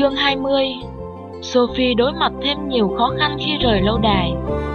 Chương 20. Sophie đối mặt thêm nhiều khó khăn khi rời lâu đài.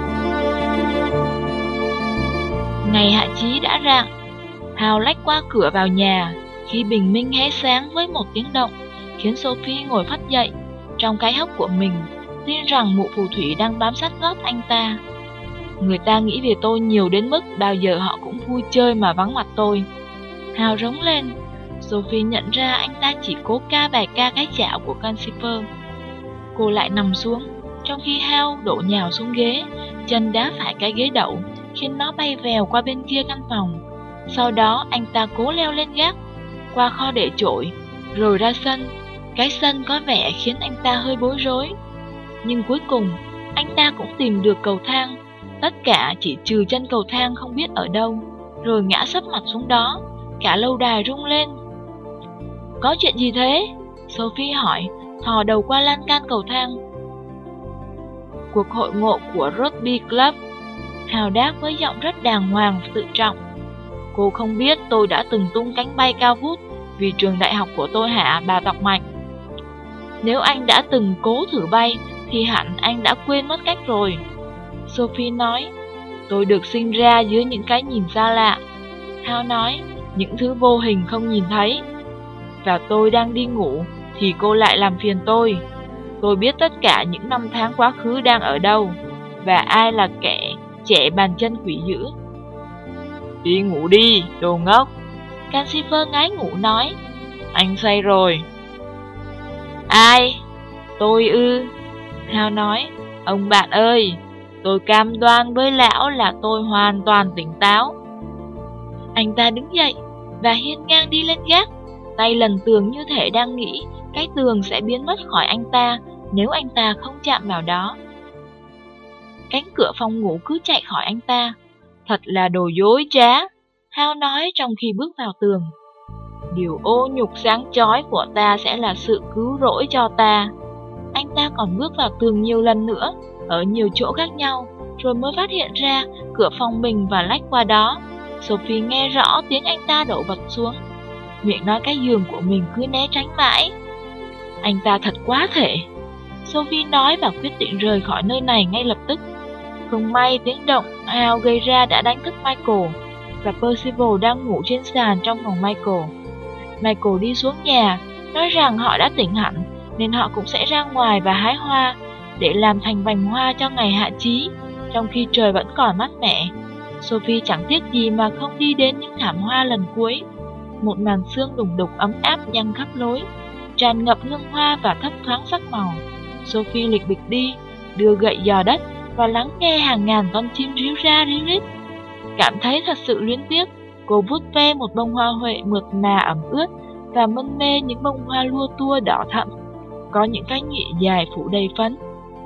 Ngày hạ chí đã rạng, Hal lách qua cửa vào nhà khi bình minh hé sáng với một tiếng động, khiến Sophie ngồi phắt dậy trong cái hốc của mình, tin rằng mụ phù thủy đang bám sát gót anh ta. Người ta nghĩ về tôi nhiều đến mức bao giờ họ cũng vui chơi mà vắng mặt tôi, Hal rống lên. Sophie nhận ra anh ta chỉ cố ca bài ca cái chảo của Calcifer. Cô lại nằm xuống, trong khi Hal đổ nhào xuống ghế, chân đá phải cái ghế đậu, khiến nó bay vèo qua bên kia căn phòng. Sau đó anh ta cố leo lên gác, qua kho để trội, rồi ra sân. Cái sân có vẻ khiến anh ta hơi bối rối. Nhưng cuối cùng, anh ta cũng tìm được cầu thang, tất cả chỉ trừ chân cầu thang không biết ở đâu, rồi ngã sấp mặt xuống đó. Cả lâu đài rung lên. Có chuyện gì thế? Sophie hỏi, thò đầu qua lan can cầu thang. Cuộc hội ngộ của Rugby Club, Hal đáp với giọng rất đàng hoàng và tự trọng. Cô không biết tôi đã từng tung cánh bay cao vút vì trường đại học của tôi hả, bà Tọc Mạch? Nếu anh đã từng cố thử bay thì hẳn anh đã quên mất cách rồi, Sophie nói. Tôi được sinh ra dưới những cái nhìn xa lạ, Hal nói, những thứ vô hình không nhìn thấy. Và tôi đang đi ngủ thì cô lại làm phiền tôi. Tôi biết tất cả những năm tháng quá khứ đang ở đâu, và ai là kẻ trẻ bàn chân quỷ dữ. Đi ngủ đi, đồ ngốc, Calcifer ngái ngủ nói. Anh say rồi. Ai? Tôi ư? Hal nói. Ông bạn ơi, tôi cam đoan với lão là tôi hoàn toàn tỉnh táo. Anh ta đứng dậy và hiên ngang đi lên gác, tay lần tường như thể đang nghĩ cái tường sẽ biến mất khỏi anh ta nếu anh ta không chạm vào đó. Cánh cửa phòng ngủ cứ chạy khỏi anh ta. Thật là đồ dối trá, Hal nói trong khi bước vào tường. Điều ô nhục sáng chói của ta sẽ là sự cứu rỗi cho ta. Anh ta còn bước vào tường nhiều lần nữa, ở nhiều chỗ khác nhau, rồi mới phát hiện ra cửa phòng mình và lách qua đó. Sophie nghe rõ tiếng anh ta đổ vật xuống, miệng nói cái giường của mình cứ né tránh mãi. Anh ta thật quá thể, Sophie nói và quyết định rời khỏi nơi này ngay lập tức. Không may tiếng động Hal gây ra đã đánh thức Michael, và Percival đang ngủ trên sàn trong phòng Michael. Michael đi xuống nhà, nói rằng họ đã tỉnh hẳn, nên họ cũng sẽ ra ngoài và hái hoa để làm thành vành hoa cho ngày hạ chí, trong khi trời vẫn còn mát mẻ. Sophie chẳng tiếc gì mà không đi đến những thảm hoa lần cuối. Một màn sương đùng đục ấm áp giăng khắp lối, tràn ngập hương hoa và thấp thoáng sắc màu. Sophie lịch bịch đi, đưa gậy dò đất và lắng nghe hàng ngàn con chim ríu ra ríu rít. Cảm thấy thật sự luyến tiếc, cô vuốt ve một bông hoa huệ mượt mà ẩm ướt và mân mê những bông hoa lua tua đỏ thẫm, có những cái nhụy dài phủ đầy phấn.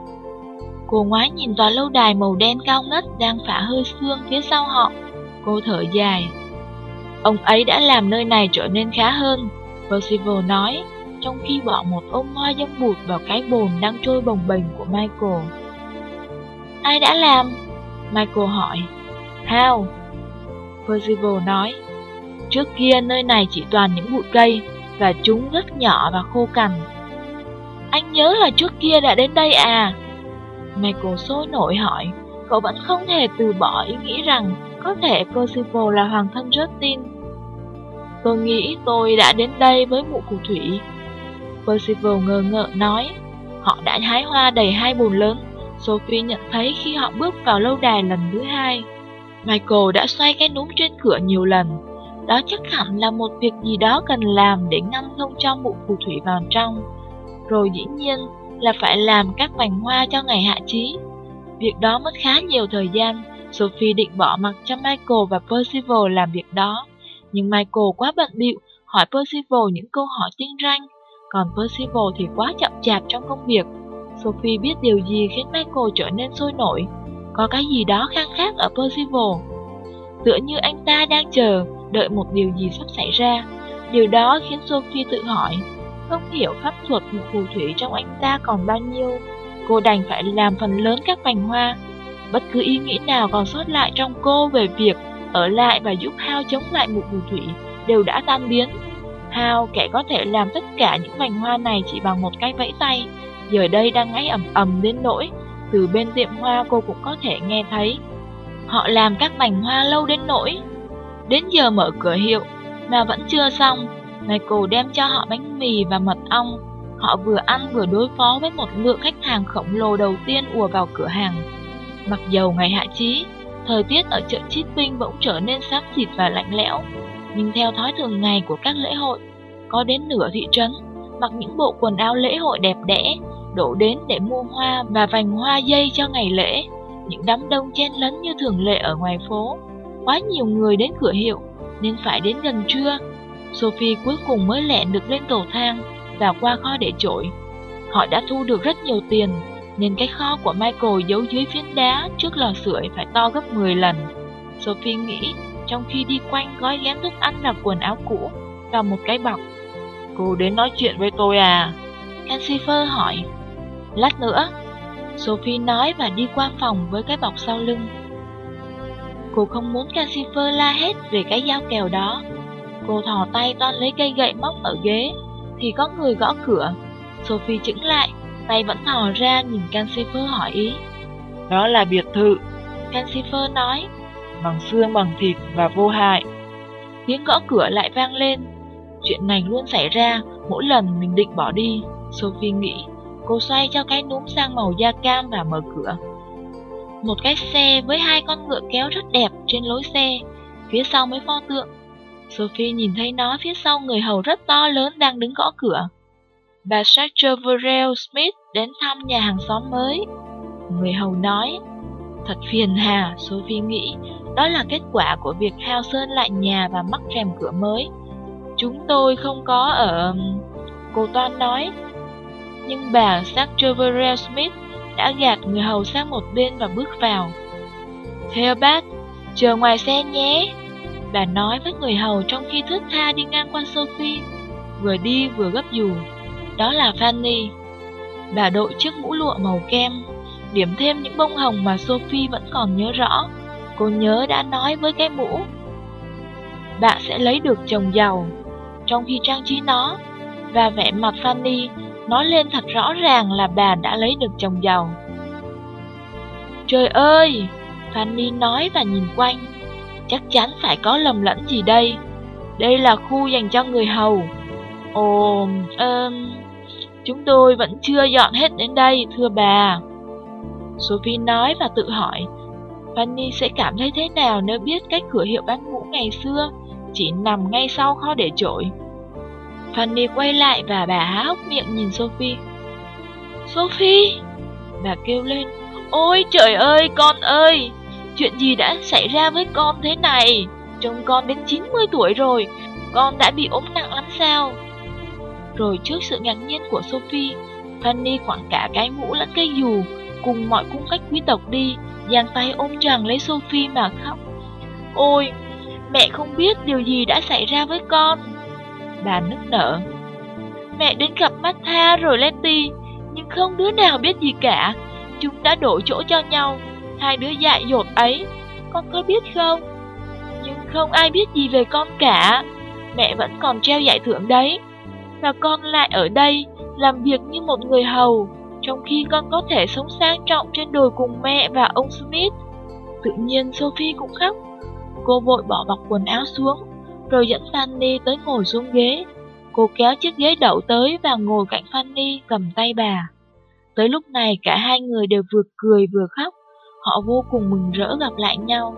Cô ngoái nhìn tòa lâu đài màu đen cao ngất đang phả hơi sương phía sau họ. Cô thở dài. Ông ấy đã làm nơi này trở nên khá hơn, Percival nói, trong khi bỏ một ôm hoa dâm bụt vào cái bồn đang trôi bồng bềnh của Michael. Ai đã làm? Michael hỏi. Hal, Percival nói. Trước kia nơi này chỉ toàn những bụi cây, và chúng rất nhỏ và khô cằn. Anh nhớ là trước kia đã đến đây à? Michael sôi nổi hỏi. Cậu vẫn không thể từ bỏ ý nghĩ rằng có thể Percival là hoàng thân Justin. Tôi nghĩ tôi đã đến đây với mụ phù thủy, Percival ngờ ngợ nói. Họ đã hái hoa đầy 2 bồn lớn, Sophie nhận thấy khi họ bước vào lâu đài lần thứ 2. Michael đã xoay cái núm trên cửa nhiều lần. Đó chắc hẳn là một việc gì đó cần làm để ngăn không cho mụ phù thủy vào trong. Rồi dĩ nhiên là phải làm các vành hoa cho ngày hạ chí. Việc đó mất khá nhiều thời gian. Sophie định bỏ mặc cho Michael và Percival làm việc đó, nhưng Michael quá bận bịu hỏi Percival những câu hỏi tinh ranh, còn Percival thì quá chậm chạp trong công việc. Sophie biết điều gì khiến Michael trở nên sôi nổi. Có cái gì đó khang khác ở Percival, tựa như anh ta đang chờ đợi một điều gì sắp xảy ra. Điều đó khiến Sophie tự hỏi, không hiểu pháp thuật một phù thủy trong anh ta còn bao nhiêu. Cô đành phải làm phần lớn các vành hoa. Bất cứ ý nghĩ nào còn sót lại trong cô về việc ở lại và giúp Hal chống lại một phù thủy đều đã tan biến. Hao, kẻ có thể làm tất cả những vành hoa này chỉ bằng một cái vẫy tay, giờ đây đang ngáy ầm ầm đến nỗi từ bên tiệm hoa cô cũng có thể nghe thấy. Họ làm các vành hoa lâu đến nỗi đến giờ mở cửa hiệu mà vẫn chưa xong. Michael đem cho họ bánh mì và mật ong. Họ vừa ăn vừa đối phó với một lượng khách hàng khổng lồ đầu tiên ùa vào cửa hàng. Mặc dầu ngày hạ chí, thời tiết ở chợ Chipping bỗng trở nên xám xịt và lạnh lẽo, nhưng theo thói thường ngày của các lễ hội, có đến nửa thị trấn mặc những bộ quần áo lễ hội đẹp đẽ đổ đến để mua hoa và vành hoa dây cho ngày lễ. Những đám đông chen lấn như thường lệ ở ngoài phố. Quá nhiều người đến cửa hiệu nên phải đến gần trưa, Sophie cuối cùng mới lẹn được lên cầu thang và qua kho để trội. Họ đã thu được rất nhiều tiền, nên cái kho của Michael giấu dưới phiến đá trước lò sưởi phải to gấp 10 lần. Sophie nghĩ trong khi đi quanh gói ghém thức ăn và quần áo cũ vào một cái bọc. Cô đến nói chuyện với tôi à? Calcifer hỏi. Lát nữa, Sophie nói và đi qua phòng với cái bọc sau lưng. Cô không muốn Calcifer la hét về cái dao kèo đó. Cô thò tay toan lấy cây gậy móc ở ghế thì có người gõ cửa. Sophie chững lại, tay vẫn thò ra nhìn Calcifer hỏi ý. Đó là biệt thự, Calcifer nói, bằng xương bằng thịt và vô hại. Tiếng gõ cửa lại vang lên. Chuyện này luôn xảy ra mỗi lần mình định bỏ đi, Sophie nghĩ. Cô xoay cho cái núm sang màu da cam và mở cửa. Một cái xe với 2 con ngựa kéo rất đẹp trên lối xe, phía sau mấy pho tượng. Sophie nhìn thấy nó phía sau người hầu rất to lớn đang đứng gõ cửa. Bà Sacheverell Smith đến thăm nhà hàng xóm mới. Người hầu nói. Thật phiền hà, Sophie nghĩ. Đó là kết quả của việc Hao sơn lại nhà và mắc rèm cửa mới. Chúng tôi không có ở... Cô toan nói. Nhưng bà Sacheverell Smith đã gạt người hầu sang một bên và bước vào. Theo bác, chờ ngoài xe nhé, bà nói với người hầu trong khi thướt tha đi ngang qua Sophie, vừa đi vừa gấp dù. Đó là Fanny. Bà đội chiếc mũ lụa màu kem, điểm thêm những bông hồng mà Sophie vẫn còn nhớ rõ. Cô nhớ đã nói với cái mũ, bạn sẽ lấy được chồng giàu, trong khi trang trí nó. Và vẻ mặt Fanny nói lên thật rõ ràng là bà đã lấy được chồng giàu. Trời ơi! Fanny nói và nhìn quanh. Chắc chắn phải có lầm lẫn gì đây. Đây là khu dành cho người hầu. Ồ, chúng tôi vẫn chưa dọn hết đến đây, thưa bà. Sophie nói và tự hỏi, Fanny sẽ cảm thấy thế nào nếu biết cái cửa hiệu bán mũ ngày xưa chỉ nằm ngay sau kho để trội. Fanny quay lại và bà há hốc miệng nhìn Sophie. Sophie! Bà kêu lên. Ôi trời ơi, con ơi! Chuyện gì đã xảy ra với con thế này? Trông con đến 90 tuổi rồi, con đã bị ốm nặng lắm sao? Rồi trước sự ngạc nhiên của Sophie, Fanny quẳng cả cái mũ lẫn cây dù cùng mọi cung cách quý tộc đi, giang tay ôm choàng lấy Sophie mà khóc. Ôi, mẹ không biết điều gì đã xảy ra với con. Bà nức nở. Mẹ đến gặp Martha rồi Letty, nhưng không đứa nào biết gì cả. Chúng đã đổi chỗ cho nhau, 2 đứa dại dột ấy, con có biết không? Nhưng không ai biết gì về con cả. Mẹ vẫn còn treo giải thưởng đấy. Và con lại ở đây, làm việc như một người hầu, trong khi con có thể sống sang trọng trên đồi cùng mẹ và ông Smith. Tự nhiên Sophie cũng khóc. Cô vội bỏ bọc quần áo xuống, rồi dẫn Fanny tới ngồi xuống ghế. Cô kéo chiếc ghế đậu tới và ngồi cạnh Fanny cầm tay bà. Tới lúc này cả hai người đều vừa cười vừa khóc. Họ vô cùng mừng rỡ gặp lại nhau.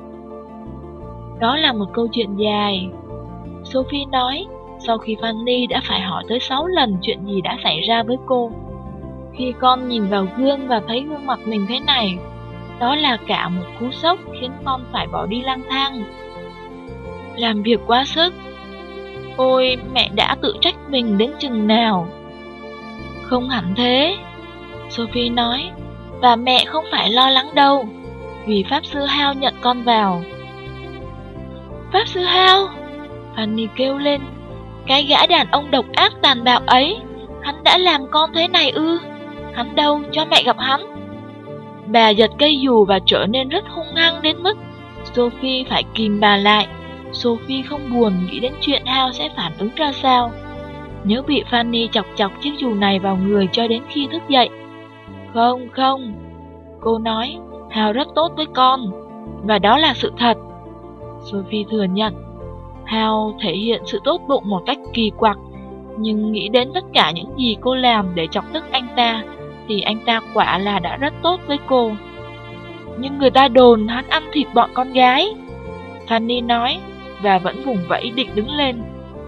Đó là một câu chuyện dài, Sophie nói, sau khi Fanny đã phải hỏi tới 6 lần chuyện gì đã xảy ra với cô. Khi con nhìn vào gương và thấy gương mặt mình thế này, đó là cả một cú sốc khiến con phải bỏ đi lang thang, làm việc quá sức. Ôi, mẹ đã tự trách mình đến chừng nào. Không hẳn thế, Sophie nói, và mẹ không phải lo lắng đâu, vì Pháp Sư Hao nhận con vào. Pháp Sư Hao? Fanny kêu lên. Cái gã đàn ông độc ác tàn bạo ấy, hắn đã làm con thế này ư? Hắn đâu, cho mẹ gặp hắn. Bà giật cây dù và trở nên rất hung hăng đến mức Sophie phải kìm bà lại. Sophie không buồn nghĩ đến chuyện Hal sẽ phản ứng ra sao nếu bị Fanny chọc chọc chiếc dù này vào người cho đến khi thức dậy. Không, cô nói, Hal rất tốt với con, và đó là sự thật. Sophie thừa nhận, Hal thể hiện sự tốt bụng một cách kỳ quặc, nhưng nghĩ đến tất cả những gì cô làm để chọc tức anh ta, thì anh ta quả là đã rất tốt với cô. Nhưng người ta đồn hắn ăn thịt bọn con gái, Fanny nói, và vẫn vùng vẫy định đứng lên.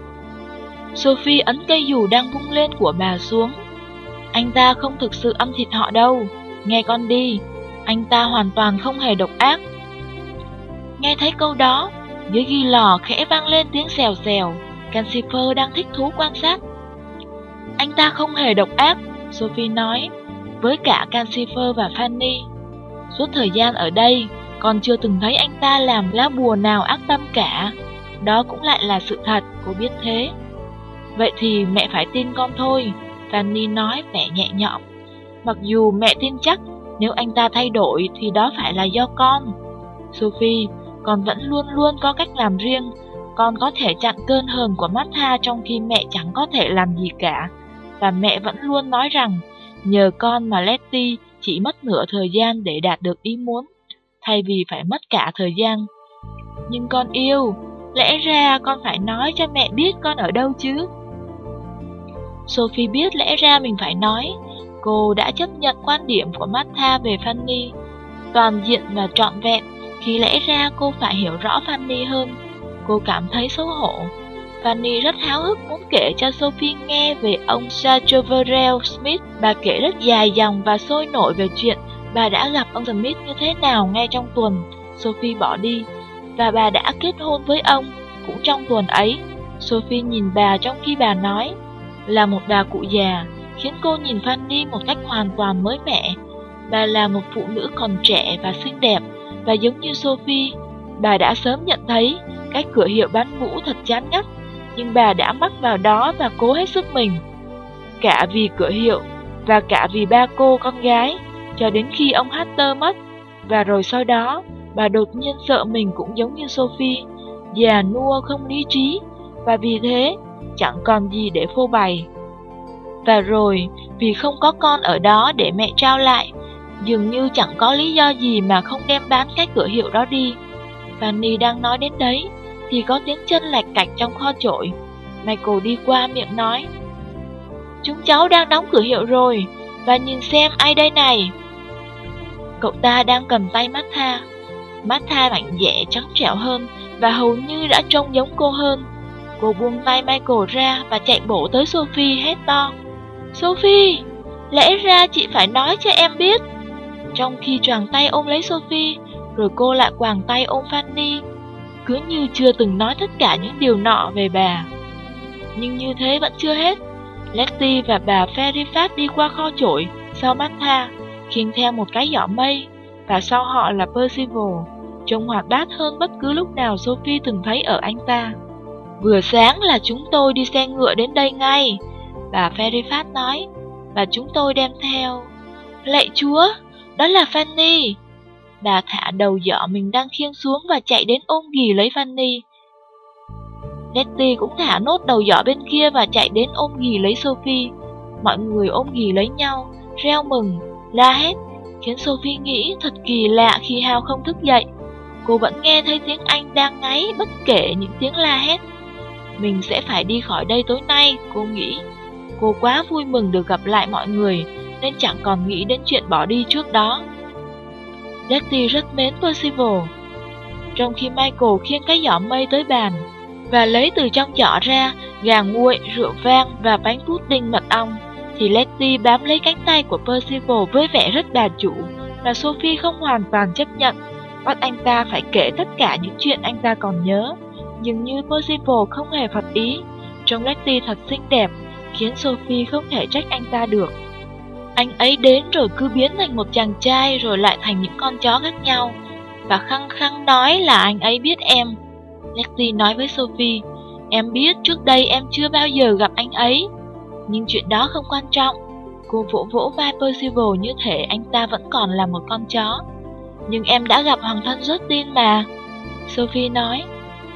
Sophie ấn cây dù đang vung lên của bà xuống. Anh ta không thực sự ăn thịt họ đâu, nghe con đi, anh ta hoàn toàn không hề độc ác. Nghe thấy câu đó, dưới ghi lò khẽ vang lên tiếng xèo xèo. Calcifer đang thích thú quan sát. Anh ta không hề độc ác, Sophie nói, với cả Calcifer và Fanny. Suốt thời gian ở đây, con chưa từng thấy anh ta làm lá bùa nào ác tâm cả. Đó cũng lại là sự thật, cô biết thế. Vậy thì mẹ phải tin con thôi, Fanny nói vẻ nhẹ nhõm. Mặc dù mẹ tin chắc, nếu anh ta thay đổi thì đó phải là do con. Sophie, con vẫn luôn luôn có cách làm riêng. Con có thể chặn cơn hờn của Martha trong khi mẹ chẳng có thể làm gì cả. Và mẹ vẫn luôn nói rằng, nhờ con mà Letty chỉ mất nửa thời gian để đạt được ý muốn, thay vì phải mất cả thời gian. Nhưng con yêu, lẽ ra con phải nói cho mẹ biết con ở đâu chứ. Sophie biết lẽ ra mình phải nói. Cô đã chấp nhận quan điểm của Martha về Fanny, toàn diện và trọn vẹn, khi lẽ ra cô phải hiểu rõ Fanny hơn. Cô cảm thấy xấu hổ. Fanny rất háo hức muốn kể cho Sophie nghe về ông Sacheverell Smith. Bà kể rất dài dòng và sôi nổi về chuyện bà đã gặp ông Smith như thế nào ngay trong tuần Sophie bỏ đi, và bà đã kết hôn với ông cũng trong tuần ấy. Sophie nhìn bà trong khi bà nói, là một bà cụ già, khiến cô nhìn Fanny một cách hoàn toàn mới mẻ. Bà là một phụ nữ còn trẻ và xinh đẹp, và giống như Sophie, bà đã sớm nhận thấy cái cửa hiệu bán mũ thật chán ngắt, nhưng bà đã mắc vào đó và cố hết sức mình. Cả vì cửa hiệu, và cả vì ba cô con gái, cho đến khi ông Hatter mất. Và rồi sau đó, bà đột nhiên sợ mình cũng giống như Sophie, già nua không lý trí, và vì thế, chẳng còn gì để phô bày. Và rồi, vì không có con ở đó để mẹ trao lại, dường như chẳng có lý do gì mà không đem bán cái cửa hiệu đó đi. Fanny đang nói đến đấy, thì có tiếng chân lạch cạch trong kho chổi. Michael đi qua miệng nói, chúng cháu đang đóng cửa hiệu rồi, và nhìn xem ai đây này. Cậu ta đang cầm tay Martha. Martha mạnh dạn trắng trẻo hơn, và hầu như đã trông giống cô hơn. Cô buông tay Michael ra và chạy bổ tới Sophie hét to, Sophie, lẽ ra chị phải nói cho em biết. Trong khi choàng tay ôm lấy Sophie, rồi cô lại quàng tay ôm Fanny, cứ như chưa từng nói tất cả những điều nọ về bà. Nhưng như thế vẫn chưa hết. Letty và bà Fairfax đi qua kho chổi sau Martha, khiêng theo một cái giỏ mây, và sau họ là Percival, trông hoạt bát hơn bất cứ lúc nào Sophie từng thấy ở anh ta. Vừa sáng là chúng tôi đi xe ngựa đến đây ngay, bà Fairfax nói, và chúng tôi đem theo. Lạy Chúa, đó là Fanny. Bà thả đầu giỏ mình đang khiêng xuống và chạy đến ôm ghì lấy Fanny. Letty cũng thả nốt đầu giỏ bên kia và chạy đến ôm ghì lấy Sophie. Mọi người ôm ghì lấy nhau, reo mừng, la hét, khiến Sophie nghĩ thật kỳ lạ khi Hal không thức dậy. Cô vẫn nghe thấy tiếng Anh đang ngáy bất kể những tiếng la hét. Mình sẽ phải đi khỏi đây tối nay, cô nghĩ. Cô quá vui mừng được gặp lại mọi người, nên chẳng còn nghĩ đến chuyện bỏ đi trước đó. Letty rất mến Percival. Trong khi Michael khiêng cái giỏ mây tới bàn và lấy từ trong giỏ ra gà nguội, rượu vang và bánh pudding mật ong, thì Letty bám lấy cánh tay của Percival với vẻ rất bà chủ, và Sophie không hoàn toàn chấp nhận, bắt anh ta phải kể tất cả những chuyện anh ta còn nhớ. Dường như Percival không hề phật ý. Trông Letty thật xinh đẹp, khiến Sophie không thể trách anh ta được. Anh ấy đến rồi cứ biến thành một chàng trai, rồi lại thành những con chó khác nhau, và khăng khăng nói là anh ấy biết em. Letty nói với Sophie, em biết trước đây em chưa bao giờ gặp anh ấy, nhưng chuyện đó không quan trọng. Cô vỗ vỗ vai Percival như thể anh ta vẫn còn là một con chó. Nhưng em đã gặp hoàng thân Justin mà, Sophie nói.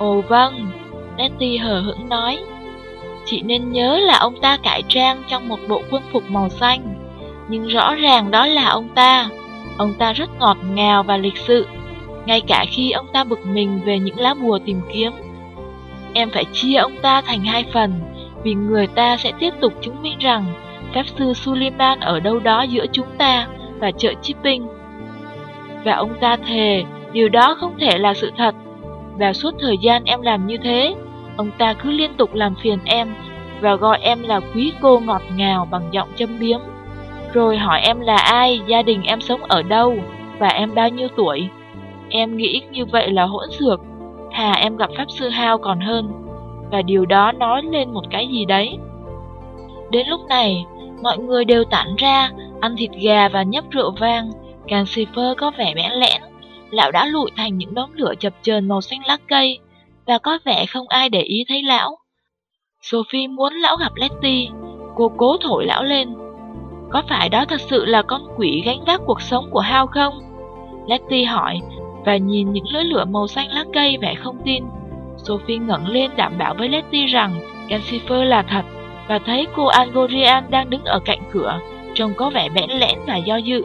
Ồ vâng, Letty hờ hững nói. Chị nên nhớ là ông ta cải trang trong một bộ quân phục màu xanh, nhưng rõ ràng đó là ông ta. Ông ta rất ngọt ngào và lịch sự, ngay cả khi ông ta bực mình về những lá bùa tìm kiếm. Em phải chia ông ta thành hai phần, vì người ta sẽ tiếp tục chứng minh rằng Pháp sư Suleiman ở đâu đó giữa chúng ta và chợ Chipping. Và ông ta thề điều đó không thể là sự thật. Và suốt thời gian em làm như thế, ông ta cứ liên tục làm phiền em và gọi em là quý cô ngọt ngào bằng giọng châm biếm. Rồi hỏi em là ai, gia đình em sống ở đâu và em bao nhiêu tuổi. Em nghĩ như vậy là hỗn xược, thà em gặp Pháp sư Hao còn hơn. Và điều đó nói lên một cái gì đấy. Đến lúc này, mọi người đều tản ra, ăn thịt gà và nhấp rượu vang. Calcifer có vẻ bẽn lẽn, lão đã lụi thành những đống lửa chập chờn màu xanh lá cây, và có vẻ không ai để ý thấy lão. Sophie muốn lão gặp Letty, cô cố thổi lão lên. Có phải đó thật sự là con quỷ gánh vác cuộc sống của Hao không? Letty hỏi, và nhìn những lưỡi lửa màu xanh lá cây vẻ không tin. Sophie ngẩng lên đảm bảo với Letty rằng Calcifer là thật, và thấy cô Angorian đang đứng ở cạnh cửa, trông có vẻ bẽn lẽn và do dự.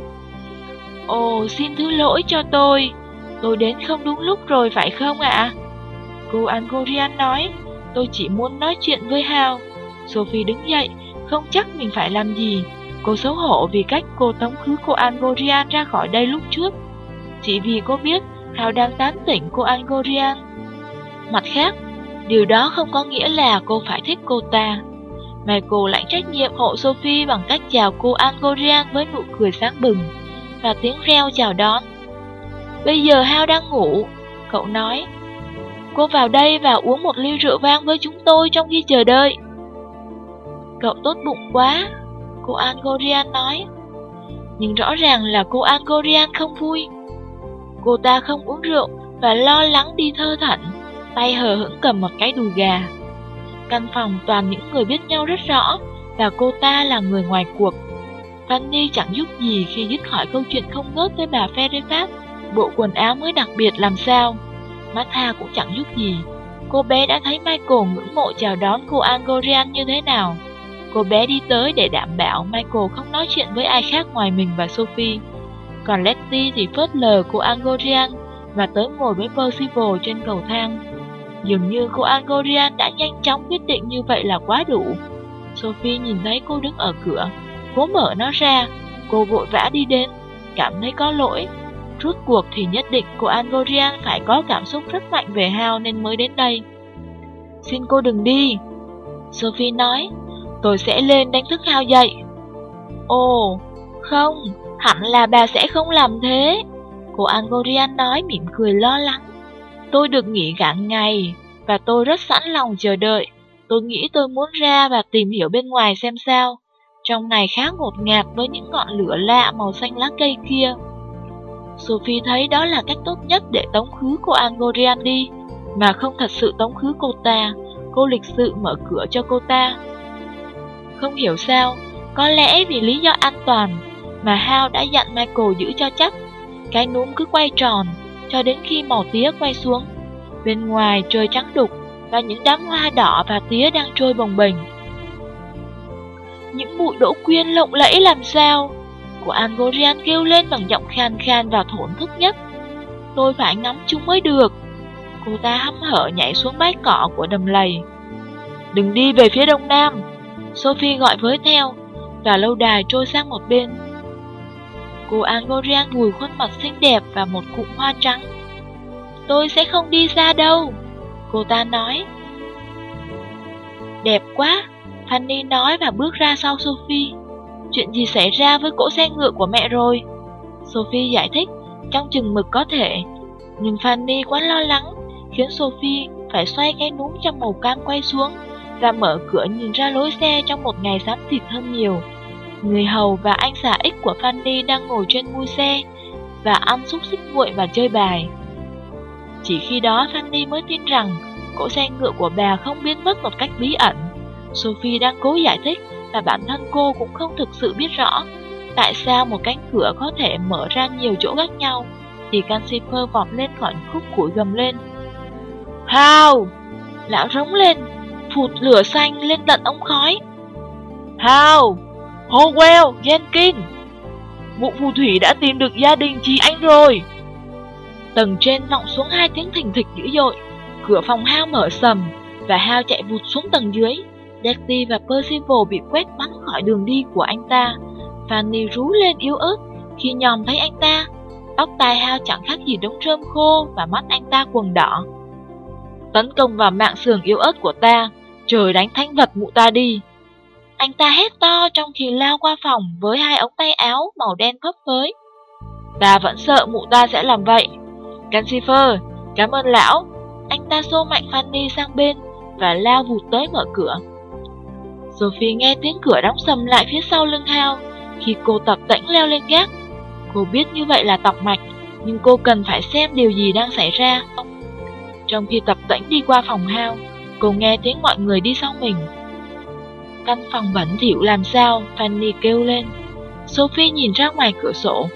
Ồ, xin thứ lỗi cho tôi đến không đúng lúc rồi phải không ạ? Cô Angorian nói, tôi chỉ muốn nói chuyện với Hao. Sophie đứng dậy, không chắc mình phải làm gì. Cô xấu hổ vì cách cô tống khứ cô Angorian ra khỏi đây lúc trước, chỉ vì cô biết Hao đang tán tỉnh cô Angorian. Mặt khác, điều đó không có nghĩa là cô phải thích cô ta. Michael lãnh trách nhiệm hộ Sophie bằng cách chào cô Angorian với nụ cười sáng bừng và tiếng reo chào đón. Bây giờ Hao đang ngủ, cậu nói. Cô vào đây và uống một ly rượu vang với chúng tôi trong khi chờ đợi. Cậu tốt bụng quá, cô Angorian nói. Nhưng rõ ràng là cô Angorian không vui. Cô ta không uống rượu và lo lắng đi thơ thẩn, tay hờ hững cầm một cái đùi gà. Căn phòng toàn những người biết nhau rất rõ, và cô ta là người ngoài cuộc. Fanny chẳng giúp gì khi dứt khỏi câu chuyện không ngớt với bà Fairfax. Bộ quần áo mới đặc biệt làm sao. Martha cũng chẳng giúp gì. Cô bé đã thấy Michael ngưỡng mộ chào đón cô Angorian như thế nào. Cô bé đi tới để đảm bảo Michael không nói chuyện với ai khác ngoài mình và Sophie. Còn Letty thì phớt lờ cô Angorian và tới ngồi với Percival trên cầu thang. Dường như cô Angorian đã nhanh chóng quyết định như vậy là quá đủ. Sophie nhìn thấy cô đứng ở cửa, cố mở nó ra. Cô vội vã đi đến, cảm thấy có lỗi. Rốt cuộc thì nhất định cô Angorian phải có cảm xúc rất mạnh về Hao nên mới đến đây. Xin cô đừng đi, Sophie nói. Tôi sẽ lên đánh thức Hao dậy. Ồ, không, hẳn là bà sẽ không làm thế, cô Angorian nói mỉm cười lo lắng. Tôi được nghỉ cả ngày, và tôi rất sẵn lòng chờ đợi. Tôi nghĩ tôi muốn ra và tìm hiểu bên ngoài xem sao. Trong này khá ngột ngạt với những ngọn lửa lạ màu xanh lá cây kia. Sophie thấy đó là cách tốt nhất để tống khứ cô Angorian đi, mà không thật sự tống khứ cô ta. Cô lịch sự mở cửa cho cô ta. Không hiểu sao, có lẽ vì lý do an toàn mà Hao đã dặn Michael giữ cho chắc. Cái núm cứ quay tròn cho đến khi màu tía quay xuống. Bên ngoài trời trắng đục và những đám hoa đỏ và tía đang trôi bồng bềnh. Những bụi đỗ quyên lộng lẫy làm sao? Cô Angorian kêu lên bằng giọng khan khan và thổn thức nhất. Tôi phải ngắm chúng mới được. Cô ta hăm hở nhảy xuống bãi cỏ của đầm lầy. Đừng đi về phía đông nam, Sophie gọi với theo, và lâu đài trôi sang một bên. Cô Angorian vùi khuôn mặt xinh đẹp vào một cụm hoa trắng. Tôi sẽ không đi xa đâu, cô ta nói. Đẹp quá, Fanny nói và bước ra sau Sophie. Chuyện gì xảy ra với cỗ xe ngựa của mẹ rồi? Sophie giải thích, trong chừng mực có thể. Nhưng Fanny quá lo lắng, khiến Sophie phải xoay cái núm trong màu cam quay xuống và mở cửa nhìn ra lối xe trong một ngày xám xịt hơn nhiều. Người hầu và anh xà ích của Fanny đang ngồi trên mui xe và ăn xúc xích nguội và chơi bài. Chỉ khi đó Fanny mới tin rằng cỗ xe ngựa của bà không biến mất một cách bí ẩn. Sophie đang cố giải thích và bản thân cô cũng không thực sự biết rõ tại sao một cánh cửa có thể mở ra nhiều chỗ khác nhau. Thì Calcifer vọt lên khỏi khúc củi gầm lên. Hào! Lão rống lên, phụt lửa xanh lên tận ống khói. Hào! Howell, Jenkins! Mụ phù thủy đã tìm được gia đình chị anh rồi. Tầng trên vọng xuống 2 tiếng thình thịch dữ dội. Cửa phòng Hal mở sầm và Hal chạy vụt xuống tầng dưới. Letty và Percival bị quét bắn khỏi đường đi của anh ta. Fanny rú lên yếu ớt khi nhòm thấy anh ta. Tóc tai Hal chẳng khác gì đống rơm khô và mắt anh ta quầng đỏ. Tấn công vào mạng sườn yếu ớt của ta, trời đánh thánh vật mụ ta đi. Anh ta hét to trong khi lao qua phòng với 2 ống tay áo màu đen phấp phới. Ta vẫn sợ mụ ta sẽ làm vậy. Cancifer, cảm ơn lão. Anh ta xô mạnh Fanny sang bên và lao vụt tới mở cửa. Sophie nghe tiếng cửa đóng sầm lại phía sau lưng Hal khi cô tập tễnh leo lên gác. Cô biết như vậy là tọc mạch, nhưng cô cần phải xem điều gì đang xảy ra. Trong khi tập tễnh đi qua phòng Hal, cô nghe tiếng mọi người đi sau mình. Căn phòng bẩn thỉu làm sao? Fanny kêu lên. Sophie nhìn ra ngoài cửa sổ.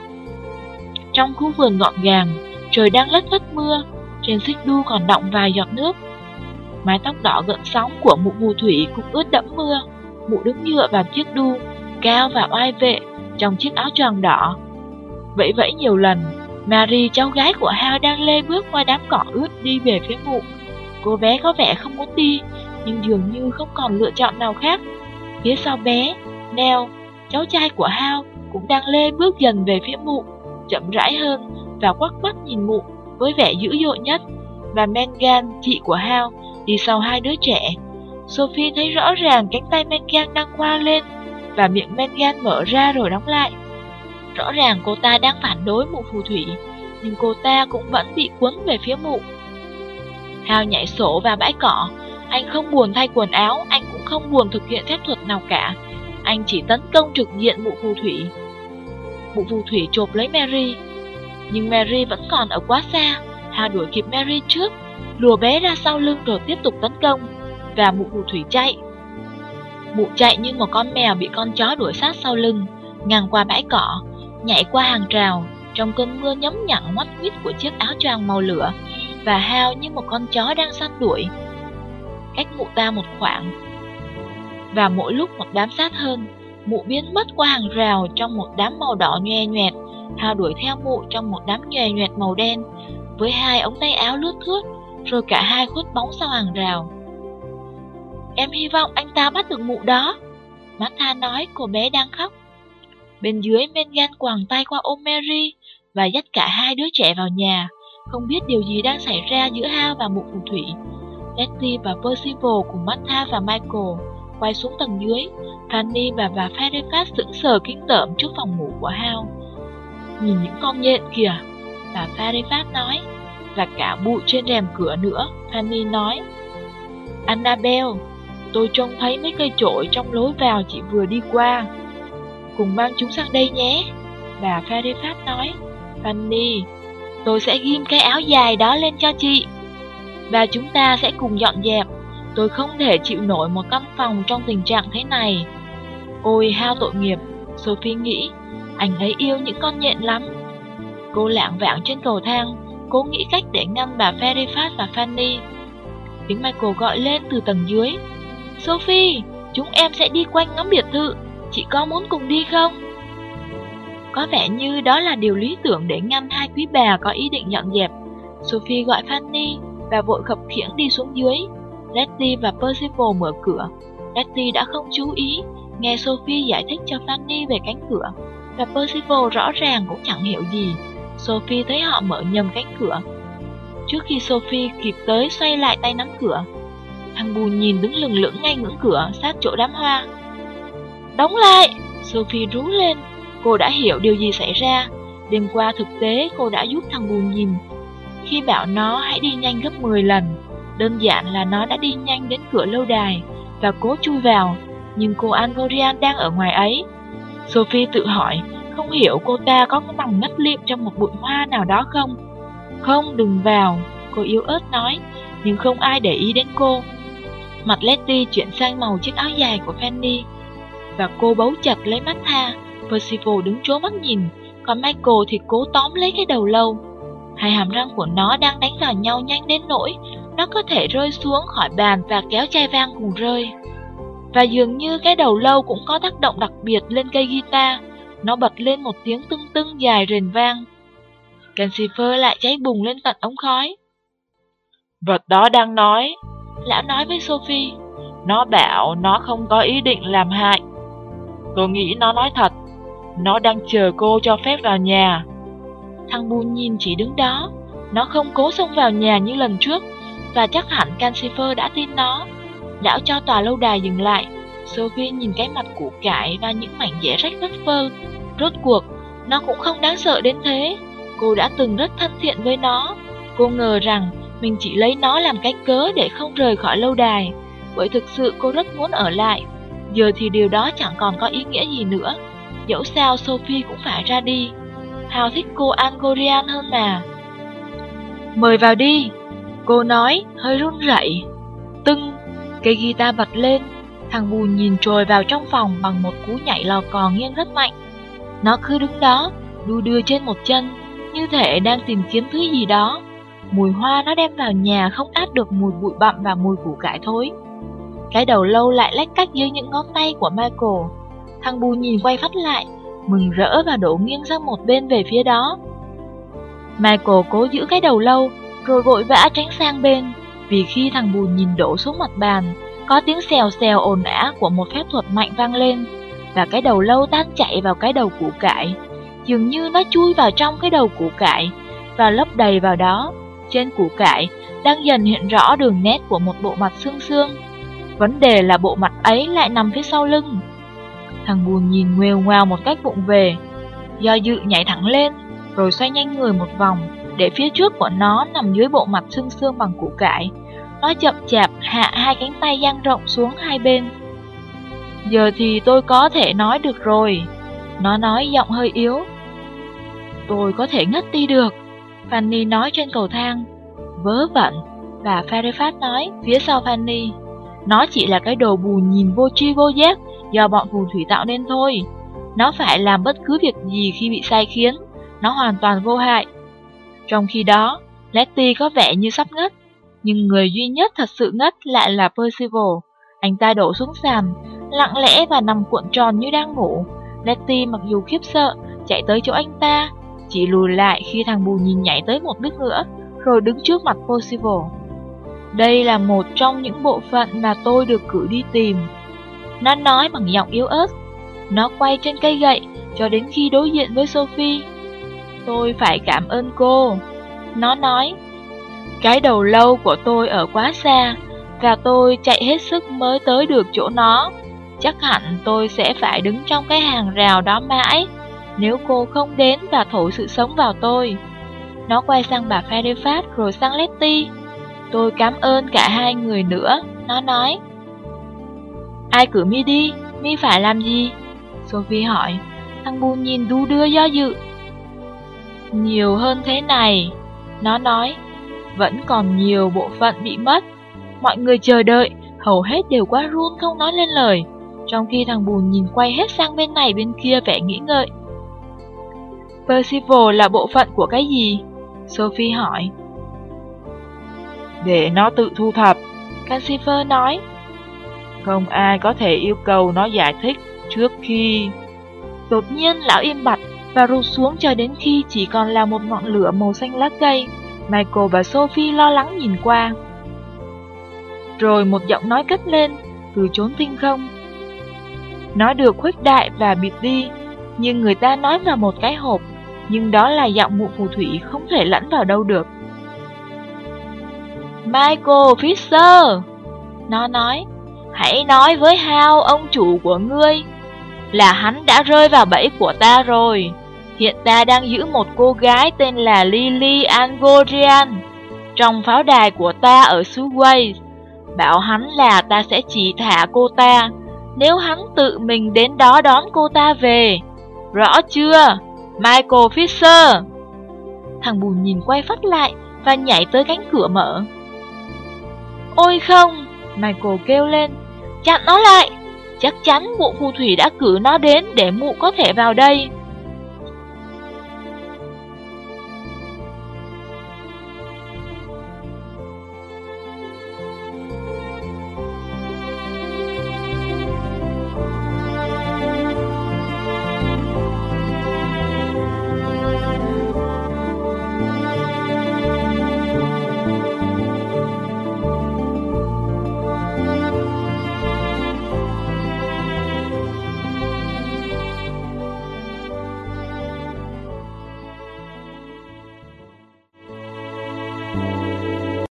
Trong khu vườn gọn gàng, trời đang lất phất mưa, trên xích đu còn đọng vài giọt nước. Mái tóc đỏ gợn sóng của mụ phù thủy cũng ướt đẫm mưa. Mụ đứng dựa vào chiếc đu, cao và oai vệ, trong chiếc áo choàng đỏ. Vẫy vẫy nhiều lần, Mary, cháu gái của Hal, đang lê bước qua đám cỏ ướt đi về phía mụ. Cô bé có vẻ không muốn đi, nhưng dường như không còn lựa chọn nào khác. Phía sau bé, Nell, cháu trai của Hal, cũng đang lê bước dần về phía mụ, chậm rãi hơn và quắc mắt nhìn mụ với vẻ dữ dội nhất. Và Megan, chị của Hal, đi sau 2 đứa trẻ. Sophie thấy rõ ràng cánh tay Megan đang khoa lên và miệng Megan mở ra rồi đóng lại. Rõ ràng cô ta đang phản đối mụ phù thủy, nhưng cô ta cũng vẫn bị cuốn về phía mụ. Hal nhảy sổ vào bãi cỏ. Anh không buồn thay quần áo, anh cũng không buồn thực hiện phép thuật nào cả. Anh chỉ tấn công trực diện mụ phù thủy. Mụ phù thủy chộp lấy Mary, nhưng Mary vẫn còn ở quá xa. Hal đuổi kịp Mary trước, lùa bé ra sau lưng rồi tiếp tục tấn công, và mụ phù thủy chạy. Mụ chạy như một con mèo bị con chó đuổi sát sau lưng, ngang qua bãi cỏ, nhảy qua hàng rào trong cơn mưa nhấm nhặn ngoắt ngoít của chiếc áo choàng màu lửa, và Hal như một con chó đang săn đuổi. Cách mụ ta một khoảng, và mỗi lúc một bám sát hơn, mụ biến mất qua hàng rào trong một đám màu đỏ nhoe nhoẹt. Hal đuổi theo mụ trong một đám nhoe nhoẹt màu đen, với 2 ống tay áo lướt thướt, rồi cả hai khuất bóng sau hàng rào. Em hy vọng anh ta bắt được mụ đó, Martha nói, cô bé đang khóc. Bên dưới, Megan quàng tay qua ôm Mary và dắt cả 2 đứa trẻ vào nhà, không biết điều gì đang xảy ra giữa Hal và mụ phù thủy. Letty và Percival cùng Martha và Michael quay xuống tầng dưới. Fanny và Fairfax sững sờ kinh tởm trước phòng ngủ của Hal. Nhìn những con nhện kìa, bà Fairfax nói, và cả bụi trên rèm cửa nữa, Fanny nói. Annabelle, tôi trông thấy mấy cây chổi trong lối vào chị vừa đi qua. Cùng mang chúng sang đây nhé, bà Fairfax nói. Fanny, tôi sẽ ghim cái áo dài đó lên cho chị, và chúng ta sẽ cùng dọn dẹp. Tôi không thể chịu nổi một căn phòng trong tình trạng thế này. Ôi Hal tội nghiệp, Sophie nghĩ, anh ấy yêu những con nhện lắm. Cô lảng vảng trên cầu thang, cố nghĩ cách để ngăn bà Fairfax và Fanny. Tiếng Michael gọi lên từ tầng dưới. Sophie, chúng em sẽ đi quanh ngắm biệt thự, chị có muốn cùng đi không? Có vẻ như đó là điều lý tưởng để ngăn 2 quý bà có ý định dọn dẹp. Sophie gọi Fanny và vội khập khiễng đi xuống dưới. Letty và Percival mở cửa. Letty đã không chú ý nghe Sophie giải thích cho Fanny về cánh cửa, và Percival rõ ràng cũng chẳng hiểu gì. Sophie thấy họ mở nhầm cánh cửa. Trước khi Sophie kịp tới xoay lại tay nắm cửa, thằng bù nhìn đứng lừng lững ngay ngưỡng cửa sát chỗ đám hoa. Đóng lại! Sophie rú lên. Cô đã hiểu điều gì xảy ra. Đêm qua thực tế cô đã giúp thằng bù nhìn khi bảo nó hãy đi nhanh gấp 10 lần. Đơn giản là nó đã đi nhanh đến cửa lâu đài và cố chui vào, nhưng cô Angorian đang ở ngoài ấy. Sophie tự hỏi, không hiểu cô ta có nằm ngất lịm trong một bụi hoa nào đó không? Không, đừng vào, cô yếu ớt nói, nhưng không ai để ý đến cô. Mặt Letty chuyển sang màu chiếc áo dài của Fanny, và cô bấu chặt lấy Martha. Percival đứng trố mắt nhìn, còn Michael thì cố tóm lấy cái đầu lâu. 2 hàm răng của nó đang đánh vào nhau nhanh đến nỗi nó có thể rơi xuống khỏi bàn và kéo chai vang cùng rơi. Và dường như cái đầu lâu cũng có tác động đặc biệt lên cây guitar, nó bật lên một tiếng tưng tưng dài rền vang. Calcifer lại cháy bùng lên tận ống khói. Vật đó đang nói, lão nói với Sophie, nó bảo nó không có ý định làm hại. Tôi nghĩ nó nói thật, nó đang chờ cô cho phép vào nhà. Thằng bù nhìn chỉ đứng đó, nó không cố xông vào nhà như lần trước, và chắc hẳn Calcifer đã tin nó. Lão cho tòa lâu đài dừng lại. Sophie nhìn cái mặt củ cải và những mảnh vẽ rách phất phơ. Rốt cuộc, nó cũng không đáng sợ đến thế. Cô đã từng rất thân thiện với nó. Cô ngờ rằng mình chỉ lấy nó làm cái cớ để không rời khỏi lâu đài, bởi thực sự cô rất muốn ở lại. Giờ thì điều đó chẳng còn có ý nghĩa gì nữa. Dẫu sao Sophie cũng phải ra đi. Hào thích cô Angorian hơn mà. Mời vào đi, cô nói, hơi run rẩy. Tưng, cây guitar bật lên. Thằng bù nhìn trồi vào trong phòng bằng một cú nhảy lò cò nghiêng rất mạnh. Nó cứ đứng đó, đu đưa trên một chân, như thể đang tìm kiếm thứ gì đó. Mùi hoa nó đem vào nhà không át được mùi bụi bặm và mùi củ cải thối. Cái đầu lâu lại lách cách dưới những ngón tay của Michael. Thằng bù nhìn quay phát lại, mừng rỡ và đổ nghiêng sang một bên về phía đó. Michael cố giữ cái đầu lâu, rồi vội vã tránh sang bên, vì khi thằng bù nhìn đổ xuống mặt bàn, có tiếng xèo xèo ồn ào của một phép thuật mạnh vang lên, và cái đầu lâu tan chạy vào cái đầu củ cải. Dường như nó chui vào trong cái đầu củ cải và lấp đầy vào đó. Trên củ cải đang dần hiện rõ đường nét của một bộ mặt xương xương. Vấn đề là bộ mặt ấy lại nằm phía sau lưng. Thằng bù nhìn ngoèo ngoào một cách vụng về, do dự nhảy thẳng lên, rồi xoay nhanh người một vòng, để phía trước của nó nằm dưới bộ mặt xương xương bằng củ cải. Nó chậm chạp hạ hai cánh tay dang rộng xuống hai bên. Giờ thì tôi có thể nói được rồi, nó nói giọng hơi yếu. Tôi có thể ngất đi được, Fanny nói trên cầu thang. Vớ vẩn, bà Fairfax nói phía sau Fanny. Nó chỉ là cái đồ bù nhìn vô tri vô giác do bọn phù thủy tạo nên thôi. Nó phải làm bất cứ việc gì khi bị sai khiến. Nó hoàn toàn vô hại. Trong khi đó, Letty có vẻ như sắp ngất, nhưng người duy nhất thật sự ngất lại là Percival. Anh ta đổ xuống sàn, lặng lẽ và nằm cuộn tròn như đang ngủ. Letty mặc dù khiếp sợ, chạy tới chỗ anh ta, chỉ lùi lại khi thằng bù nhìn nhảy tới một bước nữa, rồi đứng trước mặt Percival. Đây là một trong những bộ phận mà tôi được cử đi tìm, nó nói bằng giọng yếu ớt. Nó quay trên cây gậy cho đến khi đối diện với Sophie. Tôi phải cảm ơn cô, nó nói. Cái đầu lâu của tôi ở quá xa, và tôi chạy hết sức mới tới được chỗ nó. Chắc hẳn tôi sẽ phải đứng trong cái hàng rào đó mãi, nếu cô không đến và thổi sự sống vào tôi. Nó quay sang bà Fairfax rồi sang Letty. Tôi cảm ơn cả hai người nữa, nó nói. Ai cử mi đi, mi phải làm gì? Sophie hỏi. Thằng bù nhìn đu đưa do dự. Nhiều hơn thế này, nó nói. Vẫn còn nhiều bộ phận bị mất. Mọi người chờ đợi, hầu hết đều quá run không nói lên lời, trong khi thằng bù nhìn quay hết sang bên này bên kia vẻ nghĩ ngợi. Percival là bộ phận của cái gì? Sophie hỏi. Để nó tự thu thập, Calcifer nói. Không ai có thể yêu cầu nó giải thích trước khi... Đột nhiên lão im bặt và rụt xuống cho đến khi chỉ còn là một ngọn lửa màu xanh lá cây. Michael và Sophie lo lắng nhìn qua. Rồi một giọng nói cất lên từ chốn tinh không. Nó được khuếch đại và bịt đi, nhưng người ta nói vào một cái hộp, nhưng đó là giọng mụ phù thủy không thể lẫn vào đâu được. Michael Fisher, nó nói, hãy nói với Hal, ông chủ của ngươi, là hắn đã rơi vào bẫy của ta rồi. Hiện ta đang giữ một cô gái tên là Lily Angorian trong pháo đài của ta ở xứ Wales. Bảo hắn là ta sẽ chỉ thả cô ta nếu hắn tự mình đến đó đón cô ta về. Rõ chưa, Michael Fisher? Thằng bù nhìn quay phát lại và nhảy tới cánh cửa mở. Ôi không, Michael kêu lên, chặn nó lại. Chắc chắn bộ phù thủy đã cử nó đến để mụ có thể vào đây.